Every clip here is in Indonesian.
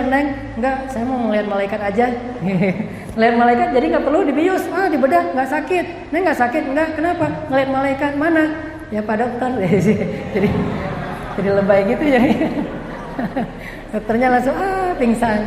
Neng? Enggak, saya mau ngeliat malaikat aja. Ngeliat malaikat jadi nggak perlu dibius. Dibedah nggak sakit. Neng nggak sakit? Enggak, kenapa? Ngeliat malaikat mana? Ya Pak Dokter. Jadi lebay gitu ya. Dokternya langsung pingsan.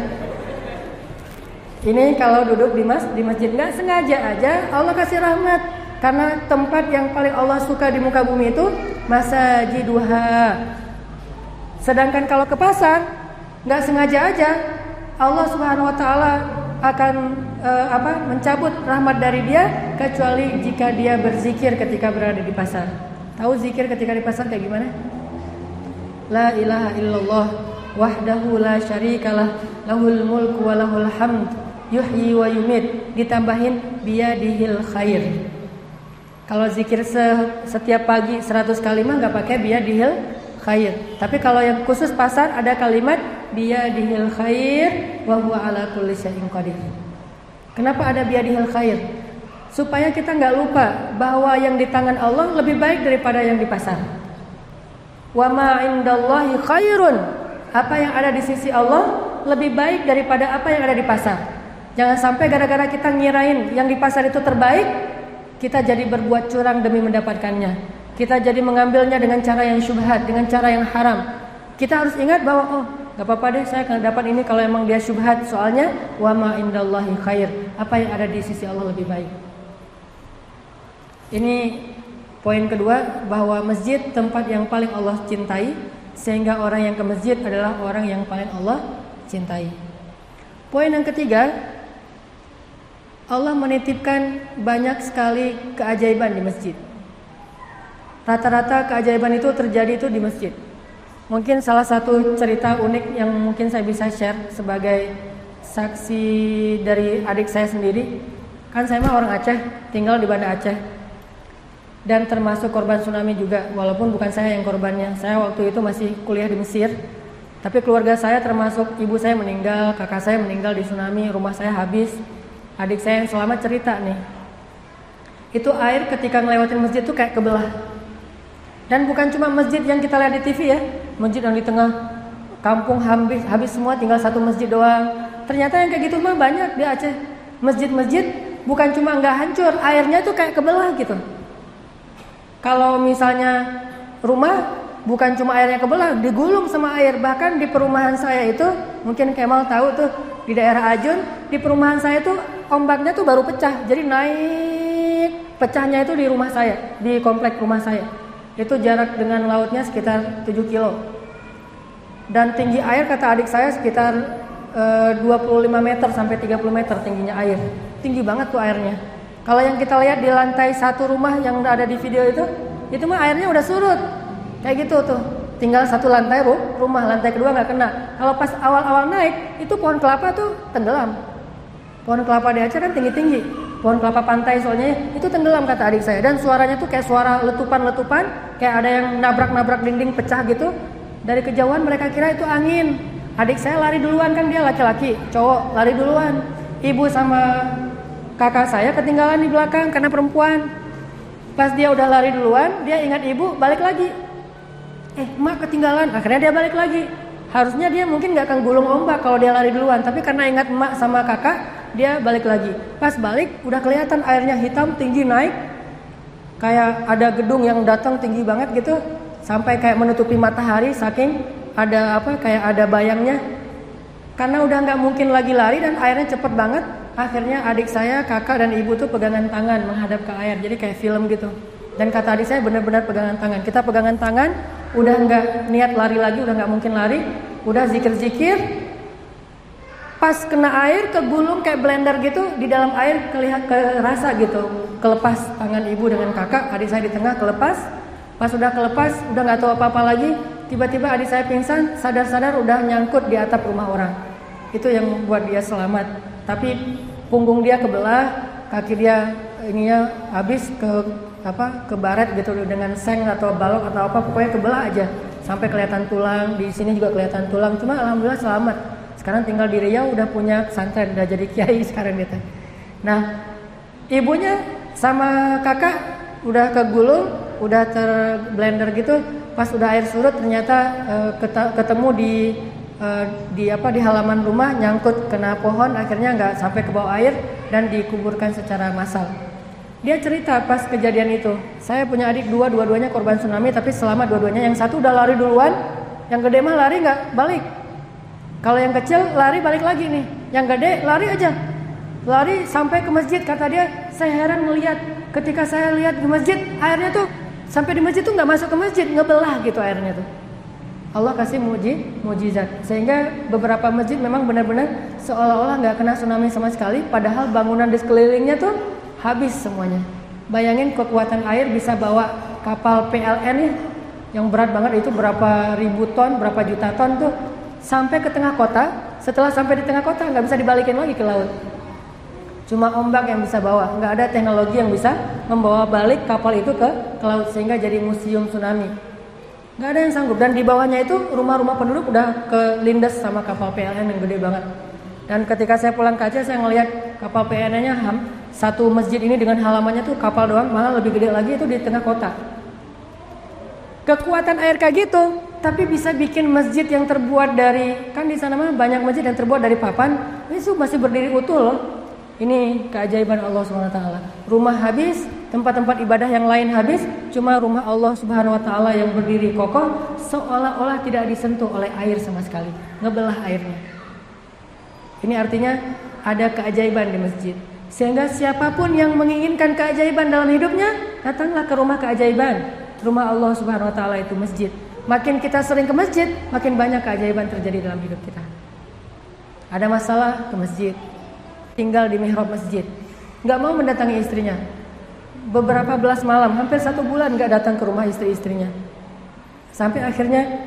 Ini kalau duduk di masjid nggak sengaja aja Allah kasih rahmat. Karena tempat yang paling Allah suka di muka bumi itu masajiduha. Sedangkan kalau ke pasar nggak sengaja aja Allah Subhanahu Wa Taala akan mencabut rahmat dari dia kecuali jika dia berzikir ketika berada di pasar. Tahu zikir ketika di pasar kayak gimana? La ilaha illallah wahdahu la syarikalah lahul mulku wa lahul hamd yuhyi wa yumit, ditambahin biyadihil khair. Kalau zikir setiap pagi 100 kali mah enggak pakai biyadihil khair. Tapi kalau yang khusus pasar ada kalimat biyadihil khair wa huwa ala kulli syai'in qadir. Kenapa ada biyadihil khair? Supaya kita enggak lupa bahwa yang di tangan Allah lebih baik daripada yang di pasar. Wa ma indallahi khairun. Apa yang ada di sisi Allah lebih baik daripada apa yang ada di pasar. Jangan sampai gara-gara kita ngirain yang di pasar itu terbaik, kita jadi berbuat curang demi mendapatkannya. Kita jadi mengambilnya dengan cara yang syubhat, dengan cara yang haram. Kita harus ingat bahwa gak apa-apa deh saya akan dapat ini kalau emang dia syubhat. Soalnya wa ma indallahi khair. Apa yang ada di sisi Allah lebih baik. Ini poin kedua, bahwa masjid tempat yang paling Allah cintai, sehingga orang yang ke masjid adalah orang yang paling Allah cintai. Poin yang ketiga, Allah menitipkan banyak sekali keajaiban di masjid. Rata-rata keajaiban itu terjadi itu di masjid. Mungkin salah satu cerita unik yang mungkin saya bisa share sebagai saksi dari adik saya sendiri. Kan saya mah orang Aceh, tinggal di Banda Aceh. Dan termasuk korban tsunami juga, walaupun bukan saya yang korbannya. Saya waktu itu masih kuliah di Mesir. Tapi keluarga saya termasuk ibu saya meninggal, kakak saya meninggal di tsunami, rumah saya habis. Adik saya yang selamat cerita nih, itu air ketika ngelewatin masjid tuh kayak kebelah. Dan bukan cuma masjid yang kita lihat di TV ya, masjid yang di tengah kampung habis semua, tinggal satu masjid doang. Ternyata yang kayak gitu mah banyak di Aceh. Masjid-masjid bukan cuma nggak hancur, airnya tuh kayak kebelah gitu. Kalau misalnya rumah bukan cuma airnya kebelah, digulung sama air. Bahkan di perumahan saya itu, mungkin Kemal tahu tuh, di daerah Ajun, di perumahan saya tuh ombaknya tuh baru pecah. Jadi naik, pecahnya itu di rumah saya, di komplek rumah saya. Itu jarak dengan lautnya sekitar 7 kilo. Dan tinggi air kata adik saya sekitar 25 meter sampai 30 meter tingginya air. Tinggi banget tuh airnya. Kalau yang kita lihat di lantai satu rumah yang ada di video itu mah airnya udah surut. Kayak gitu tuh. Tinggal satu lantai rumah, lantai kedua nggak kena. Kalau pas awal-awal naik, itu pohon kelapa tuh tenggelam. Pohon kelapa di Aceh kan tinggi-tinggi. Pohon kelapa pantai soalnya itu tenggelam kata adik saya. Dan suaranya tuh kayak suara letupan-letupan, kayak ada yang nabrak-nabrak dinding pecah gitu. Dari kejauhan mereka kira itu angin. Adik saya lari duluan, kan dia laki-laki, cowok lari duluan. Ibu sama kakak saya ketinggalan di belakang karena perempuan. Pas dia udah lari duluan, dia ingat ibu, balik lagi. Emak ketinggalan, akhirnya dia balik lagi. Harusnya dia mungkin gak akan gulung ombak kalau dia lari duluan, tapi karena ingat emak sama kakak, dia balik lagi. Pas balik, udah kelihatan airnya hitam, tinggi naik. Kayak ada gedung yang datang tinggi banget gitu, sampai kayak menutupi matahari, saking kayak ada bayangnya. Karena udah gak mungkin lagi lari dan airnya cepet banget. Akhirnya adik saya, kakak dan ibu tuh pegangan tangan menghadap ke air. Jadi kayak film gitu. Dan kata adik saya benar-benar pegangan tangan. Kita pegangan tangan, udah nggak niat lari lagi, udah nggak mungkin lari, udah zikir-zikir. Pas kena air, kegulung kayak blender gitu di dalam air, kerasa gitu. Kelepas tangan ibu dengan kakak, adik saya di tengah kelepas. Pas udah kelepas, udah nggak tahu apa-apa lagi. Tiba-tiba adik saya pingsan, sadar-sadar udah nyangkut di atap rumah orang. Itu yang membuat dia selamat. Tapi punggung dia kebelah, kaki dia ininya habis ke baret gitu dengan seng atau balok atau apa, pokoknya kebelah aja sampai kelihatan tulang. Di sini juga kelihatan tulang, cuma alhamdulillah selamat. Sekarang tinggal di Riau, udah punya pesantren, udah jadi kiai sekarang gitu. Nah, ibunya sama kakak udah kegulung, udah terblender gitu. Pas udah air surut ternyata ketemu di di halaman rumah nyangkut kena pohon, akhirnya nggak sampai ke bawah air dan dikuburkan secara massal. Dia cerita pas kejadian itu, saya punya adik dua-duanya korban tsunami, tapi selamat dua-duanya. Yang satu udah lari duluan, yang gede mah lari nggak balik. Kalau yang kecil lari balik lagi nih, yang gede lari aja, lari sampai ke masjid. Kata dia, saya heran melihat ketika saya lihat di masjid, airnya tuh sampai di masjid tuh nggak masuk ke masjid, ngebelah gitu airnya tuh. Allah kasih mujizat sehingga beberapa masjid memang benar-benar seolah-olah nggak kena tsunami sama sekali, padahal bangunan di sekelilingnya tuh habis semuanya. Bayangin kekuatan air bisa bawa kapal PLN nih, yang berat banget itu berapa ribu ton, berapa juta ton tuh sampai ke tengah kota. Setelah sampai di tengah kota nggak bisa dibalikin lagi ke laut. Cuma ombak yang bisa bawa, nggak ada teknologi yang bisa membawa balik kapal itu ke laut sehingga jadi museum tsunami. Nggak ada yang sanggup. Dan di bawahnya itu rumah-rumah penduduk udah kelindes sama kapal PLN yang gede banget. Dan ketika saya pulang ke Aceh, saya ngelihat kapal PLN-nya satu masjid ini dengan halamannya tuh kapal doang, malah lebih gede lagi itu di tengah kota. Kekuatan air kayak gitu, tapi bisa bikin masjid yang terbuat dari, kan di sana mah banyak masjid yang terbuat dari papan, itu masih berdiri utuh loh. Ini keajaiban Allah SWT. Rumah habis, tempat-tempat ibadah yang lain habis, cuma rumah Allah SWT yang berdiri kokoh, seolah-olah tidak disentuh oleh air sama sekali, ngebelah airnya. Ini artinya ada keajaiban di masjid. Sehingga siapapun yang menginginkan keajaiban dalam hidupnya, datanglah ke rumah keajaiban. Rumah Allah SWT itu masjid. Makin kita sering ke masjid, makin banyak keajaiban terjadi dalam hidup kita. Ada masalah, ke masjid. Tinggal di mihrab masjid, nggak mau mendatangi istrinya. Beberapa belas malam, hampir 1 bulan nggak datang ke rumah istri-istrinya. Sampai akhirnya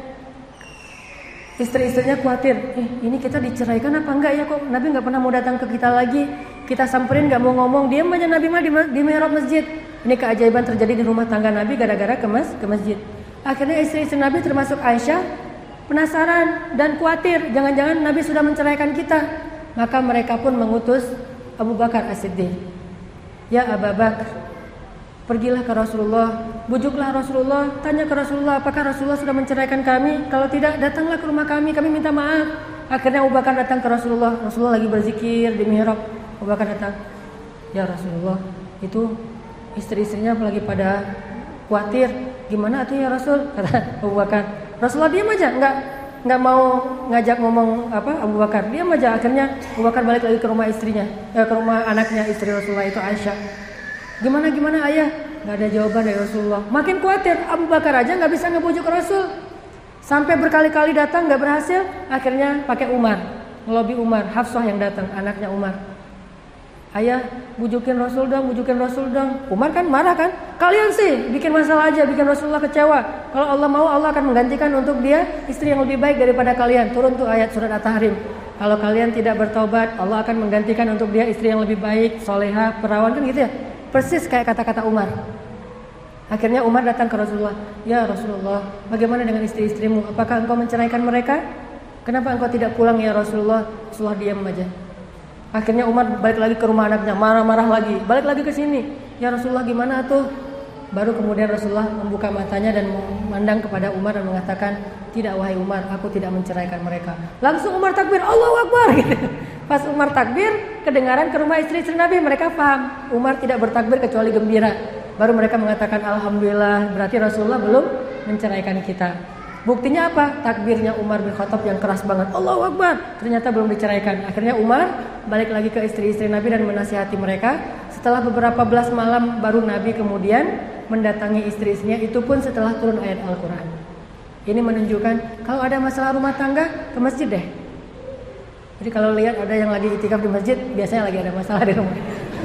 istri-istrinya khawatir, ini kita diceraikan apa enggak ya, kok Nabi nggak pernah mau datang ke kita lagi. Kita samperin nggak mau ngomong, diam aja Nabi mah di mihrab masjid. Ini keajaiban terjadi di rumah tangga Nabi gara-gara ke masjid. Akhirnya istri-istri Nabi termasuk Aisyah penasaran dan khawatir, jangan-jangan Nabi sudah menceraikan kita. Maka mereka pun mengutus Abu Bakar As-Siddiq. Ya Abu Bakar, pergilah ke Rasulullah, bujuklah Rasulullah, tanya ke Rasulullah apakah Rasulullah sudah menceraikan kami. Kalau tidak, datanglah ke rumah kami minta maaf. Akhirnya Abu Bakar datang ke Rasulullah. Rasulullah lagi berzikir di mihrab. Abu Bakar datang, ya Rasulullah, itu istri-istrinya lagi pada khawatir. Gimana tuh ya Rasul? Kata Abu Bakar. Rasulullah diam aja, nggak mau ngajak ngomong Abu Bakar, diam aja. Akhirnya Abu Bakar balik lagi ke rumah istrinya, ke rumah anaknya istri Rasulullah itu Aisyah. Gimana ayah? Nggak ada jawaban dari Rasulullah. Makin khawatir, Abu Bakar aja nggak bisa ngebujuk Rasul. Sampai berkali-kali datang nggak berhasil. Akhirnya pakai Umar, ngelobi Umar, Hafsah yang datang, anaknya Umar. Ayah, bujukin Rasul dong. Umar kan marah kan? Kalian sih bikin masalah aja, bikin Rasulullah kecewa. Kalau Allah mau, Allah akan menggantikan untuk dia istri yang lebih baik daripada kalian. Turun tuh ayat surat At-Tahrim. Kalau kalian tidak bertaubat, Allah akan menggantikan untuk dia istri yang lebih baik, soleha, perawan, kan gitu ya. Persis kayak kata-kata Umar. Akhirnya Umar datang ke Rasulullah. Ya Rasulullah, bagaimana dengan istri-istrimu? Apakah engkau menceraikan mereka? Kenapa engkau tidak pulang ya Rasulullah? Rasulullah diam aja. Akhirnya Umar balik lagi ke rumah anaknya, marah-marah lagi, balik lagi ke sini. Ya Rasulullah gimana tuh? Baru kemudian Rasulullah membuka matanya dan memandang kepada Umar dan mengatakan, tidak wahai Umar, aku tidak menceraikan mereka. Langsung Umar takbir, Allahu Akbar gitu. Pas Umar takbir, kedengaran ke rumah istri-istri Nabi, mereka paham Umar tidak bertakbir kecuali gembira. Baru mereka mengatakan Alhamdulillah, berarti Rasulullah belum menceraikan kita. Buktinya apa? Takbirnya Umar bin Khattab yang keras banget, Allahu Akbar, ternyata belum diceraikan. Akhirnya Umar balik lagi ke istri-istri Nabi dan menasihati mereka. Setelah beberapa belas malam baru Nabi kemudian mendatangi istri-istrinya, itu pun setelah turun ayat Al-Quran. Ini menunjukkan kalau ada masalah rumah tangga, ke masjid deh. Jadi kalau lihat ada yang lagi itikaf di masjid, biasanya lagi ada masalah di rumah.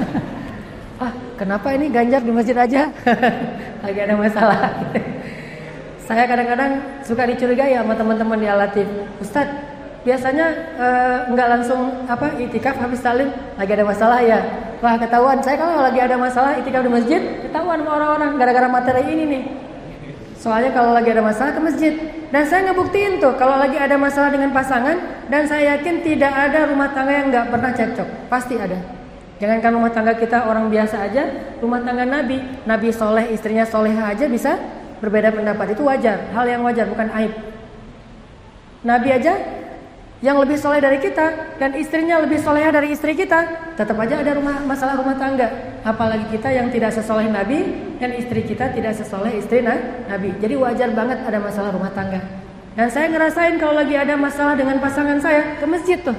Kenapa ini Ganjar di masjid aja? Lagi ada masalah. Saya kadang-kadang suka dicurigai sama teman-teman di Al-Latif. Ustadz, biasanya nggak langsung itikaf habis taklim, lagi ada masalah ya. Wah, ketahuan. Saya kalau lagi ada masalah itikaf di masjid, ketahuan sama orang-orang gara-gara materi ini nih. Soalnya kalau lagi ada masalah ke masjid. Dan saya ngebuktiin tuh kalau lagi ada masalah dengan pasangan, dan saya yakin tidak ada rumah tangga yang nggak pernah cekcok. Pasti ada. Jangankan rumah tangga kita orang biasa aja, rumah tangga Nabi soleh, istrinya soleha aja bisa berbeda pendapat. Itu wajar, hal yang wajar, bukan aib. Nabi aja yang lebih soleh dari kita dan istrinya lebih solehah dari istri kita, tetap aja ada masalah rumah tangga. Apalagi kita yang tidak sesoleh Nabi dan istri kita tidak sesoleh istri Nabi. Jadi wajar banget ada masalah rumah tangga. Dan saya ngerasain kalau lagi ada masalah dengan pasangan saya, ke masjid tuh.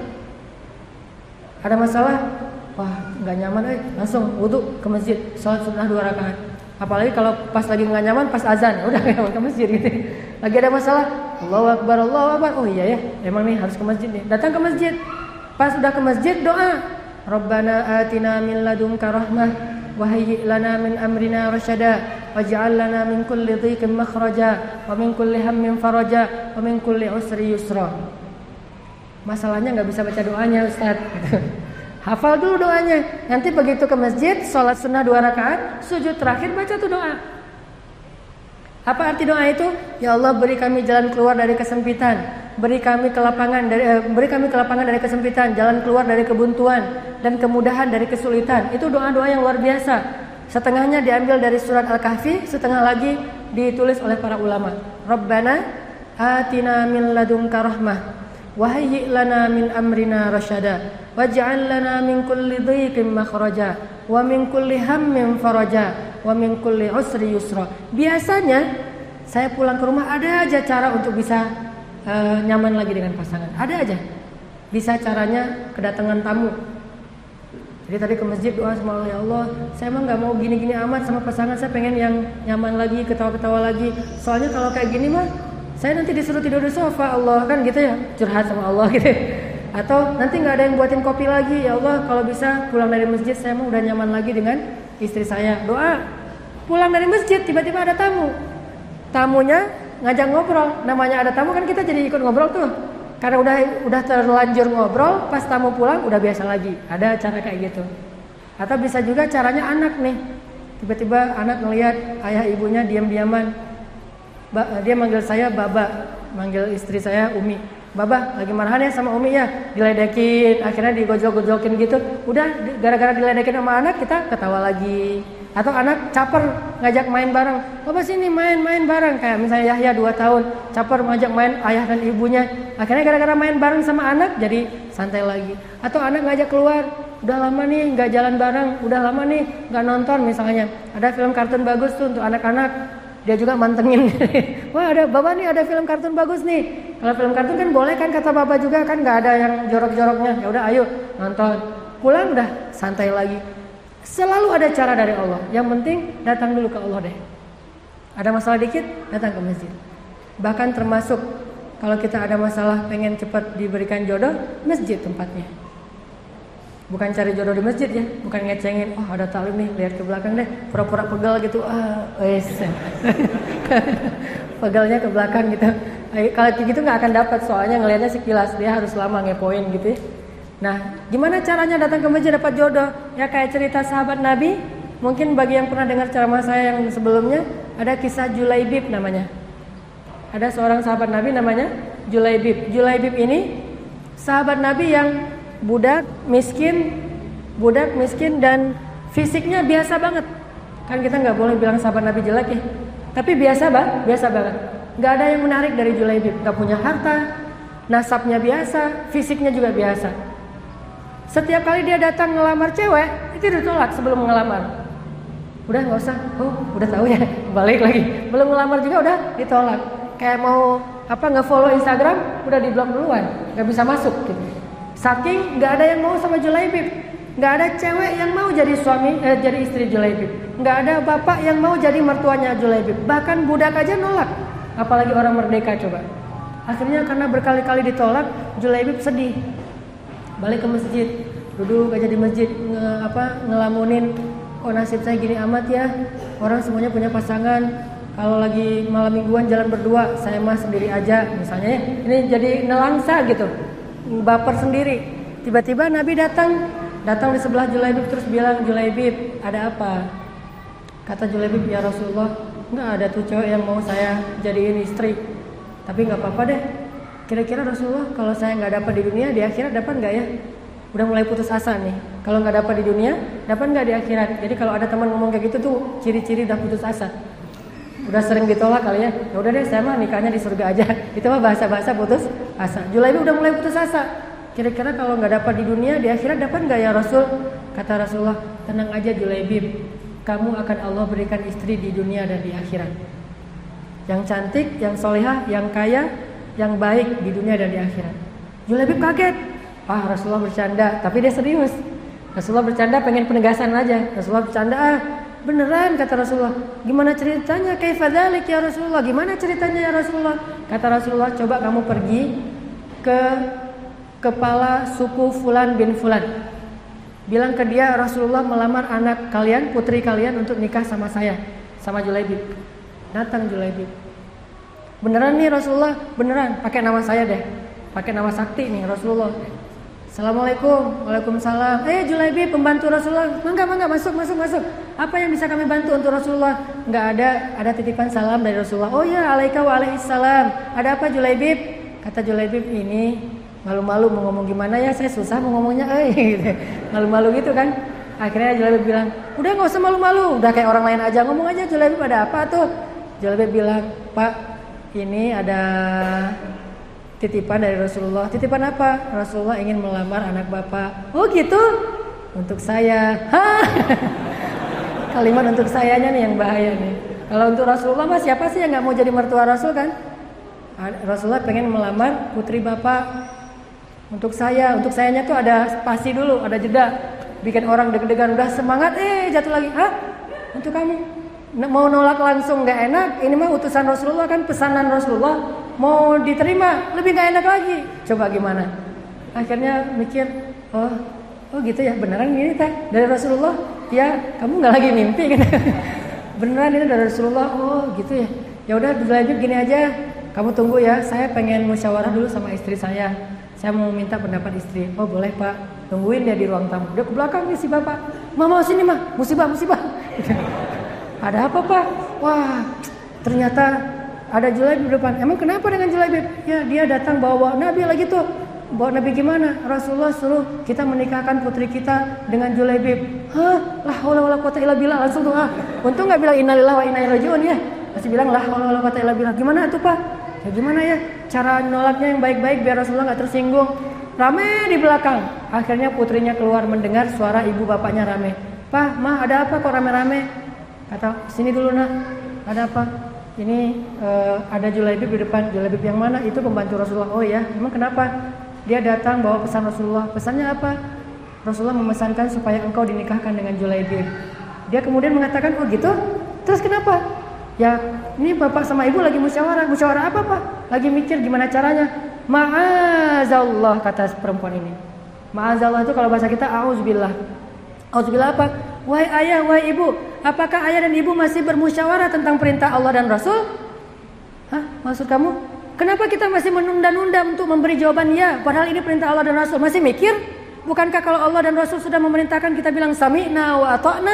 Ada masalah, wah nggak nyaman, langsung wudu ke masjid, sholat sunnah 2 rakaat. Apalagi kalau pas lagi nggak nyaman, pas azan, udah ke masjid gitu. Lagi ada masalah, Allahu Akbar, Allahu Akbar. Oh iya ya, emang nih harus ke masjid nih. Datang ke masjid. Pas udah ke masjid doa, Rabbana atina min ladunka rahmah wa hayyi' lana min amrina rasyada waj'al lana min kulli dhiqin makhraja wa min kulli hammin faraja wa min kulli usri yusra. Masalahnya nggak bisa baca doanya, Ustaz. Hafal dulu doanya. Nanti begitu ke masjid, sholat sunnah 2 rakaat, sujud terakhir baca tuh doa. Apa arti doa itu? Ya Allah, beri kami jalan keluar dari kesempitan, beri kami kelapangan dari kesempitan, jalan keluar dari kebuntuan dan kemudahan dari kesulitan. Itu doa-doa yang luar biasa. Setengahnya diambil dari surat Al-Kahfi, setengah lagi ditulis oleh para ulama. Rabbana atina min ladunka rahmah wa hayyi' lana min amrina rasyada waj'al lana min kulli dhiqin makhraja wa min kulli hammin faraja wa min kulli usri yusra. Biasanya saya pulang ke rumah ada aja cara untuk bisa nyaman lagi dengan pasangan. Ada aja. Bisa caranya kedatangan tamu. Jadi tadi ke masjid doa sama Allah, ya Allah, saya emang nggak mau gini-gini amat sama pasangan, saya pengen yang nyaman lagi, ketawa-ketawa lagi. Soalnya kalau kayak gini mah saya nanti disuruh tidur di sofa, Allah, kan gitu ya, curhat sama Allah gitu. Atau nanti nggak ada yang buatin kopi lagi, ya Allah, kalau bisa pulang dari masjid saya mau udah nyaman lagi dengan istri saya. Doa, pulang dari masjid tiba-tiba ada tamu, tamunya ngajak ngobrol. Namanya ada tamu kan kita jadi ikut ngobrol tuh, karena udah terlanjur ngobrol, pas tamu pulang udah biasa lagi. Ada cara kayak gitu. Atau bisa juga caranya anak nih, tiba-tiba anak ngelihat ayah ibunya diam-diaman. Dia manggil saya Baba, manggil istri saya Umi. Baba lagi marahan ya sama Umi ya, diledekin, akhirnya digojol-gojolkin gitu. Udah gara-gara diledekin sama anak kita ketawa lagi. Atau anak caper ngajak main bareng, Baba sini main bareng. Kayak misalnya Yahya 2 tahun, caper ngajak main ayah dan ibunya. Akhirnya gara-gara main bareng sama anak jadi santai lagi. Atau anak ngajak keluar, udah lama nih nggak jalan bareng, udah lama nih nggak nonton misalnya. Ada film kartun bagus tuh untuk anak-anak. Dia juga mantengin. Wah ada Baba nih, ada film kartun bagus nih. Kalau film kartun kan boleh kan kata Baba juga kan, nggak ada yang jorok-joroknya. Ya udah ayo nonton. Pulang udah santai lagi. Selalu ada cara dari Allah. Yang penting datang dulu ke Allah deh. Ada masalah dikit datang ke masjid. Bahkan termasuk kalau kita ada masalah pengen cepat diberikan jodoh, masjid tempatnya. Bukan cari jodoh di masjid ya, bukan ngecengin, oh ada taklim nih, lihat ke belakang deh, pura-pura pegal gitu, pegalnya ke belakang gitu. Kalau gitu nggak akan dapat, soalnya ngelihatnya sekilas, dia harus lama ngepoin gitu ya. Nah, gimana caranya datang ke masjid dapat jodoh? Ya kayak cerita sahabat Nabi, mungkin bagi yang pernah dengar ceramah saya yang sebelumnya, ada kisah Julaibib namanya. Ada seorang sahabat Nabi namanya Julaibib. Julaibib ini sahabat Nabi yang budak miskin dan fisiknya biasa banget. Kan kita nggak boleh bilang sahabat Nabi jelek ya. Tapi biasa banget. Nggak ada yang menarik dari Julaibib. Nggak punya harta, nasabnya biasa, fisiknya juga biasa. Setiap kali dia datang ngelamar cewek, itu ditolak sebelum ngelamar. Udah nggak usah, udah tahu ya, balik lagi. Belum ngelamar juga udah ditolak. Kayak mau nge-follow Instagram, udah di-block duluan, nggak bisa masuk gitu. Saking nggak ada yang mau sama Julaibib, nggak ada cewek yang mau jadi jadi istri Julaibib, nggak ada bapak yang mau jadi mertuanya Julaibib, bahkan budak aja nolak, apalagi orang merdeka coba. Akhirnya karena berkali-kali ditolak, Julaibib sedih, balik ke masjid, duduk aja di masjid ngelamunin, kok nasib saya gini amat ya, orang semuanya punya pasangan, kalau lagi malam mingguan jalan berdua, saya mah sendiri aja misalnya ya. Ini jadi nelangsa gitu. Baper sendiri. Tiba-tiba Nabi datang di sebelah Julaibib terus bilang, Julaibib ada apa? Kata Julaibib, ya Rasulullah, nggak ada tuh cewek yang mau saya jadiin istri. Tapi nggak apa-apa deh. Kira-kira Rasulullah kalau saya nggak dapat di dunia, di akhirat dapat nggak ya? Udah mulai putus asa nih. Kalau nggak dapat di dunia, dapat nggak di akhirat? Jadi kalau ada teman ngomong kayak gitu tuh ciri-ciri udah putus asa. Udah sering ditolak kali ya. Ya udah deh, saya mah nikahnya di surga aja. Itu mah bahasa-bahasa putus asa. Julaibib udah mulai putus asa. Kira-kira kalau nggak dapat di dunia, di akhirat dapat nggak ya Rasul? Kata Rasulullah, tenang aja Julaibib, kamu akan Allah berikan istri di dunia dan di akhirat. Yang cantik, yang solehah, yang kaya, yang baik di dunia dan di akhirat. Julaibib kaget. Rasulullah bercanda, tapi dia serius. Rasulullah bercanda pengen penegasan aja. Rasulullah bercanda, beneran kata Rasulullah. Gimana ceritanya? Kaifa dzalik ya Rasulullah? Gimana ceritanya ya Rasulullah? Kata Rasulullah, coba kamu pergi ke kepala suku Fulan bin Fulan. Bilang ke dia, Rasulullah melamar anak kalian, putri kalian untuk nikah sama saya, sama Julaibib. Datang Julaibib. Beneran nih Rasulullah, beneran. Pakai nama saya deh, pakai nama sakti nih Rasulullah. Assalamualaikum. Waalaikumsalam. Julaibib, pembantu Rasulullah. Mangga masuk. Apa yang bisa kami bantu untuk Rasulullah? Enggak ada titipan salam dari Rasulullah. Oh ya, alaika wa alaihissalam. Ada apa Julaibib? Kata Julaibib, ini malu-malu mau ngomong gimana ya, saya susah mau ngomongnya, gitu. Malu-malu gitu kan. Akhirnya Julaibib bilang, udah nggak usah malu-malu, udah kayak orang lain aja, ngomong aja. Julaibib, ada apa tuh? Julaibib bilang, Pak, ini ada titipan dari Rasulullah. Titipan apa? Rasulullah ingin melamar anak bapak. Oh gitu? Untuk saya. Kalimat untuk sayanya nih yang bahaya nih. Kalau untuk Rasulullah mah siapa sih yang nggak mau jadi mertua Rasul kan? Rasulullah pengen melamar putri bapak. Untuk sayanya tuh ada spasi dulu, ada jeda, bikin orang deg-degan, udah semangat, jatuh lagi. Untuk kamu mau nolak langsung nggak enak. Ini mah utusan Rasulullah kan, pesanan Rasulullah, mau diterima lebih nggak enak lagi. Coba gimana? Akhirnya mikir, oh gitu ya, beneran ini teh dari Rasulullah. Ya kamu nggak lagi mimpi gitu. Beneran ini dari Rasulullah. Oh gitu ya. Ya udah lanjut gini aja. Kamu tunggu ya, saya pengen musyawarah dulu sama istri saya. Saya mau minta pendapat istri. Oh boleh Pak, tungguin dia di ruang tamu. Dia ke belakang nih si bapak. Mama sini mah, musibah. Ada apa Pak? Wah, ternyata ada Julaibib di depan. Emang kenapa dengan Julaibib? Ya dia datang bawa Nabi lagi tuh. Bawa Nabi gimana? Rasulullah suruh kita menikahkan putri kita dengan Julaibib. La haula wala quwata illa billah. Langsung tuh untung nggak bilang innalillahi wa inna ilaihi raji'un ya. Masih bilang la haula wala quwata illa billah. Gimana tuh Pak? Ya gimana ya? Cara nolaknya yang baik-baik biar Rasulullah nggak tersinggung. Rame di belakang. Akhirnya putrinya keluar mendengar suara ibu bapaknya rame. Pak, Ma, ada apa kok rame-rame? Kata, sini dulu nak. Ada apa? Ini ada Julaibib di depan. Julaibib yang mana? Itu pembantu Rasulullah. Oh ya, emang kenapa? Dia datang bawa pesan Rasulullah. Pesannya apa? Rasulullah memesankan supaya engkau dinikahkan dengan Julaibib. Dia kemudian mengatakan, oh gitu? Terus kenapa? Ya, ini bapak sama ibu lagi musyawarah. Musyawarah apa Pak? Lagi mikir gimana caranya. Ma'azallah, kata perempuan ini. Ma'azallah itu kalau bahasa kita auzubillah. Auzubillah apa? Wahai ayah, wahai ibu, apakah ayah dan ibu masih bermusyawarah tentang perintah Allah dan Rasul? Maksud kamu? Kenapa kita masih menunda-nunda untuk memberi jawaban ya? Padahal ini perintah Allah dan Rasul. Masih mikir? Bukankah kalau Allah dan Rasul sudah memerintahkan kita bilang sami'na wa ata'na?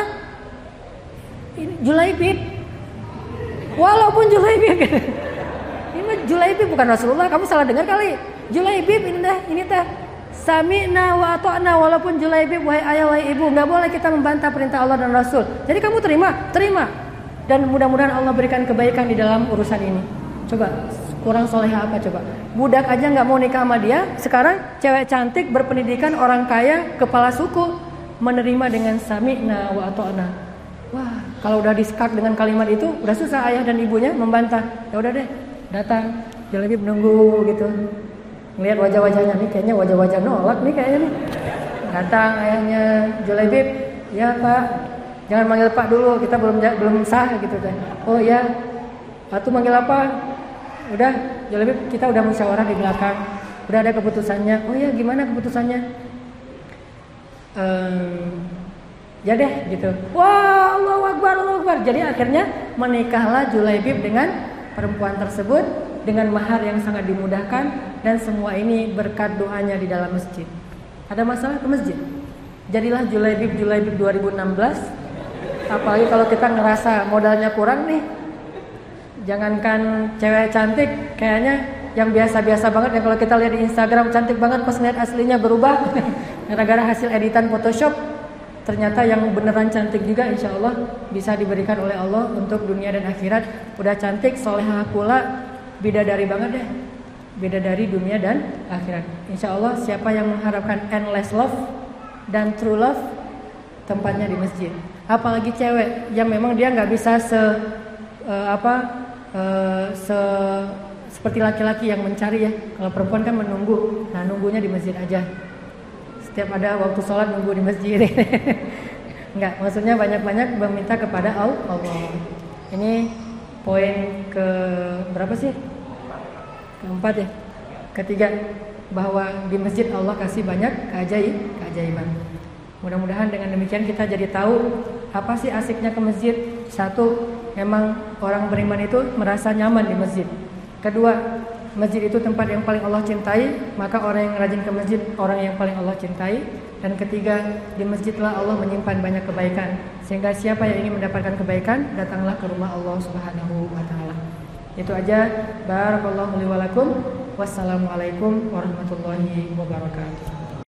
Julaibib. Walaupun Julaibib, ini Julaibib bukan Rasulullah, kamu salah dengar kali. Julaibib ini teh sami'na wa ata'na, walaupun Julaibib, wahai ayah, wahai ibu, nggak boleh kita membantah perintah Allah dan Rasul. Jadi kamu terima, dan mudah-mudahan Allah berikan kebaikan di dalam urusan ini. Coba kurang solehah apa coba? Budak aja nggak mau nikah sama dia, sekarang cewek cantik berpendidikan orang kaya kepala suku menerima dengan sami'na wa ata'na. Wah, kalau udah disekak dengan kalimat itu, udah susah ayah dan ibunya membantah. Ya udah deh, datang. Julaibib menunggu gitu. Ngelihat wajah-wajahnya nih, kayaknya wajah-wajah nolak nih kayaknya nih. Datang ayahnya Julaibib, ya Pak, jangan manggil Pak dulu, kita belum sah gitu kan. Oh ya, Pak manggil apa? Udah, Julaibib kita udah musyawarah di belakang, udah ada keputusannya. Oh ya, gimana keputusannya? Ya deh gitu. Wah, Allahu Akbar. Jadi akhirnya menikahlah Julaibib dengan perempuan tersebut dengan mahar yang sangat dimudahkan, dan semua ini berkat doanya di dalam masjid. Ada masalah ke masjid. Jadilah Julaibib 2016. Apalagi kalau kita ngerasa modalnya kurang nih. Jangankan cewek cantik, kayaknya yang biasa-biasa banget ya, kalau kita lihat di Instagram cantik banget, pas lihat aslinya berubah gara-gara hasil editan Photoshop. ternyata yang beneran cantik juga insya Allah bisa diberikan oleh Allah untuk dunia dan akhirat. Udah cantik, solehah pula, bidadari banget deh, bidadari dunia dan akhirat. Insya Allah siapa yang mengharapkan endless love dan true love, tempatnya di masjid. Apalagi cewek yang memang dia nggak bisa seperti laki-laki yang mencari ya. Kalau perempuan kan menunggu, nah nunggunya di masjid aja. Setiap ada waktu sholat nunggu di masjid. Enggak, maksudnya banyak-banyak meminta kepada Allah. Ini poin ke berapa sih? Keempat ya. Ketiga, bahwa di masjid Allah kasih banyak keajaiban. Mudah-mudahan dengan demikian kita jadi tahu apa sih asiknya ke masjid. Satu, memang orang beriman itu merasa nyaman di masjid. Kedua, masjid itu tempat yang paling Allah cintai, maka orang yang rajin ke masjid orang yang paling Allah cintai. Dan ketiga, di masjidlah Allah menyimpan banyak kebaikan, sehingga siapa yang ingin mendapatkan kebaikan datanglah ke rumah Allah Subhanahu wa taala. Itu aja. Barakallahu li wa lakum. Wassalamualaikum warahmatullahi wabarakatuh.